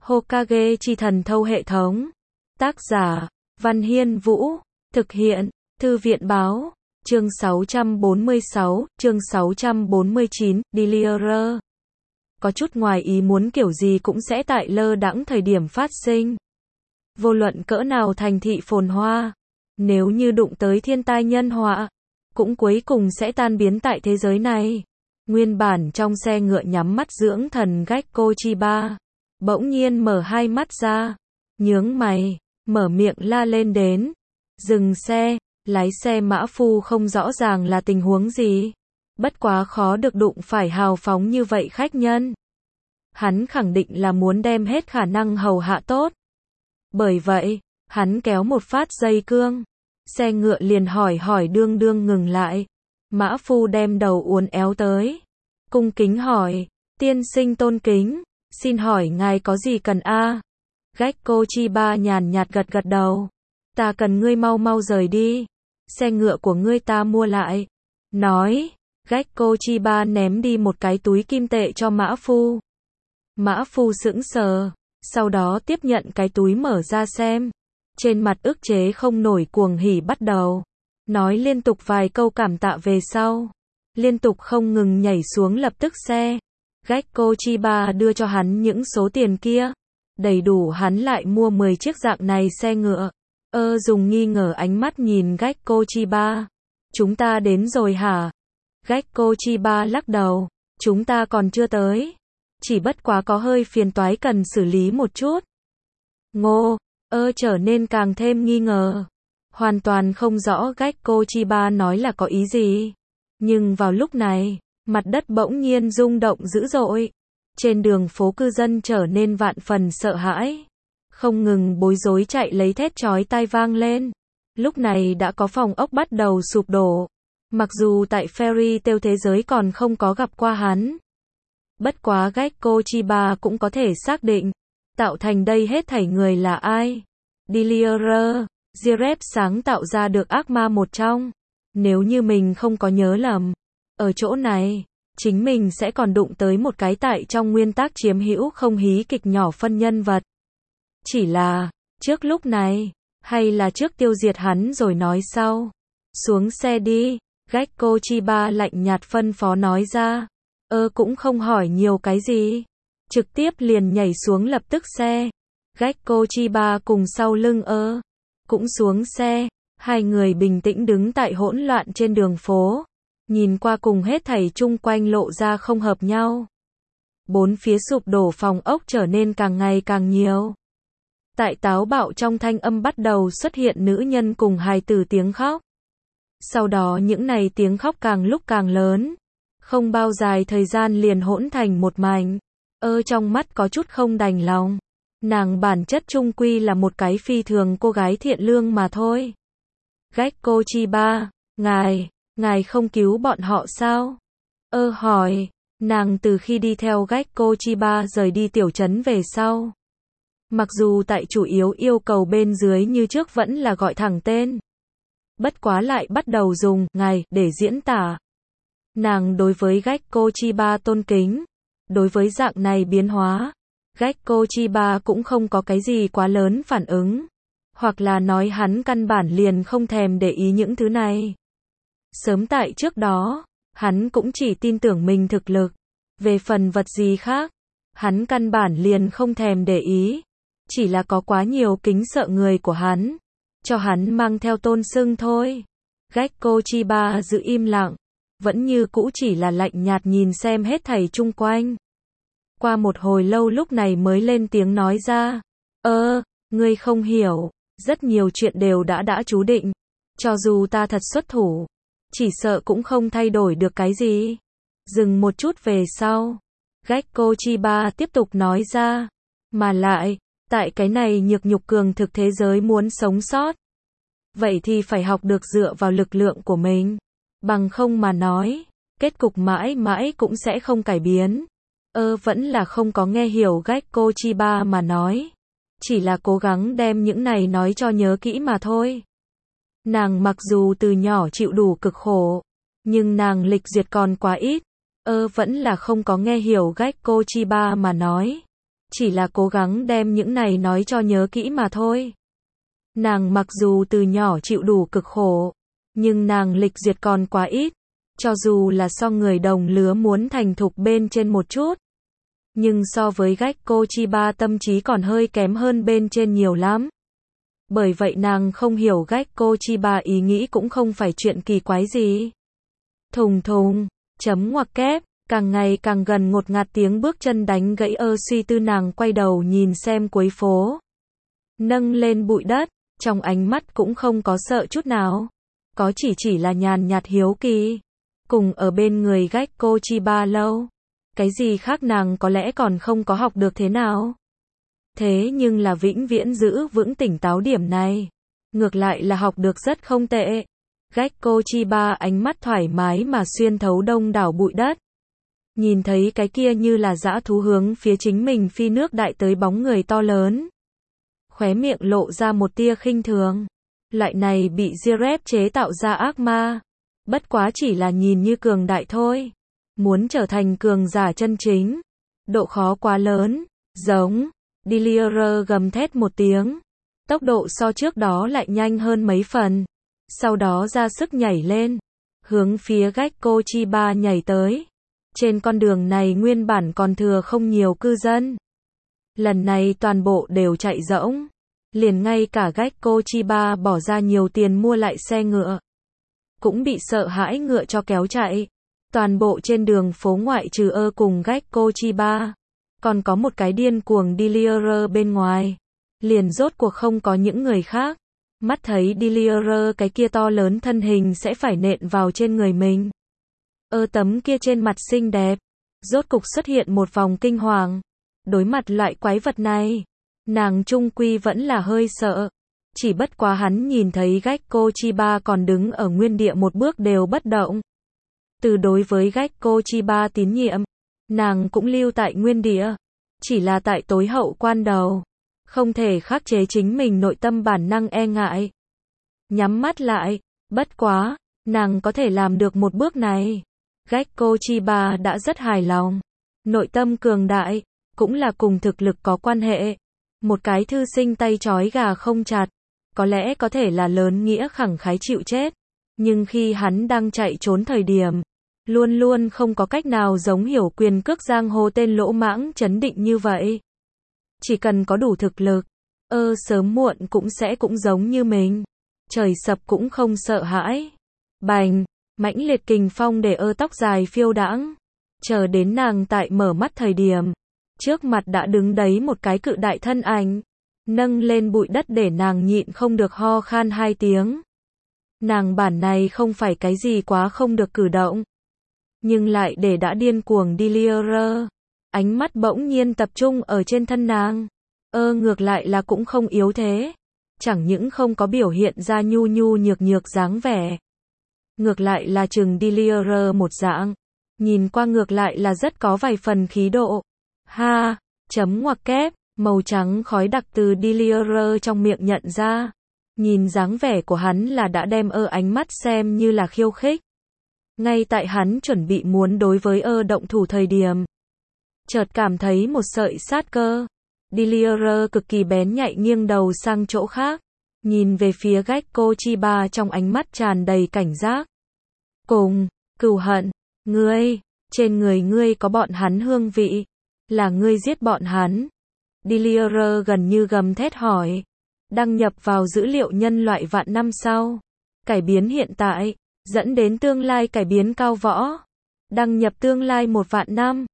Hokage chi thần thâu hệ thống. Tác giả, Văn Hiên Vũ. Thực hiện, Thư viện báo. Chương 646, chương 649, Delier. Có chút ngoài ý muốn kiểu gì cũng sẽ tại lơ đãng thời điểm phát sinh. Vô luận cỡ nào thành thị phồn hoa, nếu như đụng tới thiên tai nhân họa, cũng cuối cùng sẽ tan biến tại thế giới này. Nguyên bản trong xe ngựa nhắm mắt dưỡng thần Gekko Chiba, bỗng nhiên mở hai mắt ra, nhướng mày, mở miệng la lên đến. Dừng xe, lái xe Mã Phu không rõ ràng là tình huống gì. Bất quá khó được đụng phải hào phóng như vậy khách nhân. Hắn khẳng định là muốn đem hết khả năng hầu hạ tốt. Bởi vậy, hắn kéo một phát dây cương. Xe ngựa liền hỏi đương ngừng lại. Mã Phu đem đầu uốn éo tới. Cung kính hỏi, tiên sinh tôn kính, xin hỏi ngài có gì cần a? Gekko Chiba nhàn nhạt gật đầu. Ta cần ngươi mau rời đi. Xe ngựa của ngươi ta mua lại. Nói, Gekko Chiba ném đi một cái túi kim tệ cho Mã Phu. Mã Phu sững sờ, sau đó tiếp nhận cái túi mở ra xem. Trên mặt ức chế không nổi cuồng hỉ bắt đầu. Nói liên tục vài câu cảm tạ về sau. Liên tục không ngừng nhảy xuống lập tức xe. Gekko Chiba đưa cho hắn những số tiền kia. Đầy đủ hắn lại mua 10 chiếc dạng này xe ngựa. Dùng nghi ngờ ánh mắt nhìn Gekko Chiba. Chúng ta đến rồi hả? Gekko Chiba lắc đầu. Chúng ta còn chưa tới. Chỉ bất quá có hơi phiền toái cần xử lý một chút. Ngô, trở nên càng thêm nghi ngờ. Hoàn toàn không rõ Gekko Chiba nói là có ý gì. Nhưng vào lúc này, mặt đất bỗng nhiên rung động dữ dội. Trên đường phố cư dân trở nên vạn phần sợ hãi. Không ngừng bối rối chạy lấy thét chói tai vang lên. Lúc này đã có phòng ốc bắt đầu sụp đổ. Mặc dù tại Fairy Tail thế giới còn không có gặp qua hắn. Bất quá Gekko Chiba cũng có thể xác định. Tạo thành đây hết thảy người là ai? Delier, Jirep sáng tạo ra được ác ma một trong. Nếu như mình không có nhớ lầm. Ở chỗ này, chính mình sẽ còn đụng tới một cái tại trong nguyên tắc chiếm hữu không hí kịch nhỏ phân nhân vật. Chỉ là, trước lúc này, hay là trước tiêu diệt hắn rồi nói sau. Xuống xe đi, Gekko Chiba lạnh nhạt phân phó nói ra. Cũng không hỏi nhiều cái gì. Trực tiếp liền nhảy xuống lập tức xe. Gekko Chiba cùng sau lưng cũng xuống xe. Hai người bình tĩnh đứng tại hỗn loạn trên đường phố. Nhìn qua cùng hết thảy chung quanh lộ ra không hợp nhau. Bốn phía sụp đổ phòng ốc trở nên càng ngày càng nhiều. Tại táo bạo trong thanh âm bắt đầu xuất hiện nữ nhân cùng hài tử tiếng khóc. Sau đó những này tiếng khóc càng lúc càng lớn. Không bao dài thời gian liền hỗn thành một mảnh. Trong mắt có chút không đành lòng. Nàng bản chất chung quy là một cái phi thường cô gái thiện lương mà thôi. Gekko Chiba, ngài không cứu bọn họ sao? Hỏi, nàng từ khi đi theo Gekko Chiba rời đi tiểu trấn về sau. Mặc dù tại chủ yếu yêu cầu bên dưới như trước vẫn là gọi thẳng tên. Bất quá lại bắt đầu dùng ngài để diễn tả. Nàng đối với Gekko Chiba tôn kính. Đối với dạng này biến hóa, Gekko Chiba cũng không có cái gì quá lớn phản ứng. Hoặc là nói hắn căn bản liền không thèm để ý những thứ này. Sớm tại trước đó, hắn cũng chỉ tin tưởng mình thực lực. Về phần vật gì khác, hắn căn bản liền không thèm để ý. Chỉ là có quá nhiều kính sợ người của hắn. Cho hắn mang theo tôn xưng thôi. Gekko Chiba giữ im lặng. Vẫn như cũ chỉ là lạnh nhạt nhìn xem hết thảy chung quanh. Qua một hồi lâu lúc này mới lên tiếng nói ra. Ngươi không hiểu. Rất nhiều chuyện đều đã chú định. Cho dù ta thật xuất thủ, chỉ sợ cũng không thay đổi được cái gì. Dừng một chút về sau. Gekko Chiba tiếp tục nói ra. Mà lại, tại cái này nhược nhục cường thực thế giới muốn sống sót. Vậy thì phải học được dựa vào lực lượng của mình. Bằng không mà nói, kết cục mãi mãi cũng sẽ không cải biến. Vẫn là không có nghe hiểu Gekko Chiba mà nói. Chỉ là cố gắng đem những này nói cho nhớ kỹ mà thôi. Nàng mặc dù từ nhỏ chịu đủ cực khổ, nhưng nàng lịch duyệt còn quá ít. Vẫn là không có nghe hiểu Gekko Chiba mà nói. chỉ là cố gắng đem những này nói cho nhớ kỹ mà thôi. Nàng mặc dù từ nhỏ chịu đủ cực khổ, nhưng nàng lịch duyệt còn quá ít, cho dù là so người đồng lứa muốn thành thục bên trên một chút, nhưng so với Gekko Chiba tâm trí còn hơi kém hơn bên trên nhiều lắm. Bởi vậy nàng không hiểu Gekko Chiba ý nghĩ cũng không phải chuyện kỳ quái gì. Thùng thùng, chấm ngoặc kép, càng ngày càng gần ngột ngạt tiếng bước chân đánh gãy suy tư nàng quay đầu nhìn xem cuối phố. Nâng lên bụi đất, trong ánh mắt cũng không có sợ chút nào. Có chỉ là nhàn nhạt hiếu kỳ. Cùng ở bên người Gekko Chiba lâu. Cái gì khác nàng có lẽ còn không có học được thế nào. Thế nhưng là vĩnh viễn giữ vững tỉnh táo điểm này. Ngược lại là học được rất không tệ. Gekko Chiba ánh mắt thoải mái mà xuyên thấu đông đảo bụi đất. Nhìn thấy cái kia như là dã thú hướng phía chính mình phi nước đại tới bóng người to lớn. Khóe miệng lộ ra một tia khinh thường. Loại này bị Jirep chế tạo ra ác ma. Bất quá chỉ là nhìn như cường đại thôi. Muốn trở thành cường giả chân chính. Độ khó quá lớn. Giống. Dillier gầm thét một tiếng. Tốc độ so trước đó lại nhanh hơn mấy phần. Sau đó ra sức nhảy lên. Hướng phía Gekko Chiba nhảy tới. Trên con đường này nguyên bản còn thừa không nhiều cư dân. Lần này toàn bộ đều chạy rỗng. Liền ngay cả Gekko Chiba bỏ ra nhiều tiền mua lại xe ngựa. Cũng bị sợ hãi ngựa cho kéo chạy. Toàn bộ trên đường phố ngoại trừ cùng Gekko Chiba. Còn có một cái điên cuồng Dillier bên ngoài. Liền rốt cuộc không có những người khác. Mắt thấy Dillier cái kia to lớn thân hình sẽ phải nện vào trên người mình. Tấm kia trên mặt xinh đẹp. Rốt cục xuất hiện một vòng kinh hoàng. Đối mặt loại quái vật này. Nàng trung quy vẫn là hơi sợ. Chỉ bất quá hắn nhìn thấy Gekko Chiba còn đứng ở nguyên địa một bước đều bất động. Từ đối với Gekko Chiba tín nhiệm. Nàng cũng lưu tại nguyên địa. Chỉ là tại tối hậu quan đầu. Không thể khắc chế chính mình nội tâm bản năng e ngại. Nhắm mắt lại. Bất quá. Nàng có thể làm được một bước này. Gekko Chiba đã rất hài lòng. Nội tâm cường đại. Cũng là cùng thực lực có quan hệ. Một cái thư sinh tay trói gà không chặt. Có lẽ có thể là lớn nghĩa khẳng khái chịu chết. Nhưng khi hắn đang chạy trốn thời điểm. Luôn luôn không có cách nào giống hiểu quyền cước giang hồ tên lỗ mãng chấn định như vậy. Chỉ cần có đủ thực lực. Sớm muộn cũng sẽ cũng giống như mình. Trời sập cũng không sợ hãi. Bành. Mãnh liệt kình phong để tóc dài phiêu đãng. Chờ đến nàng tại mở mắt thời điểm. Trước mặt đã đứng đấy một cái cự đại thân ảnh. Nâng lên bụi đất để nàng nhịn không được ho khan 2 tiếng. Nàng bản này không phải cái gì quá không được cử động. Nhưng lại để đã điên cuồng Dillier. Ánh mắt bỗng nhiên tập trung ở trên thân nàng. Ngược lại là cũng không yếu thế. Chẳng những không có biểu hiện ra nhu nhu nhược nhược dáng vẻ. Ngược lại là chừng Dillier một dạng. Nhìn qua ngược lại là rất có vài phần khí độ. Ha, chấm ngoặc kép, màu trắng khói đặc từ Dillier trong miệng nhận ra. Nhìn dáng vẻ của hắn là đã đem ánh mắt xem như là khiêu khích. Ngay tại hắn chuẩn bị muốn đối với động thủ thời điểm. Chợt cảm thấy một sợi sát cơ. Dillier cực kỳ bén nhạy nghiêng đầu sang chỗ khác. Nhìn về phía Gekko Chiba trong ánh mắt tràn đầy cảnh giác. Cùng, cừu hận, ngươi, trên người ngươi có bọn hắn hương vị. Là ngươi giết bọn hắn. Dillier gần như gầm thét hỏi. Đăng nhập vào dữ liệu nhân loại vạn năm sau. Cải biến hiện tại. Dẫn đến tương lai cải biến cao võ. Đăng nhập tương lai 1 vạn năm.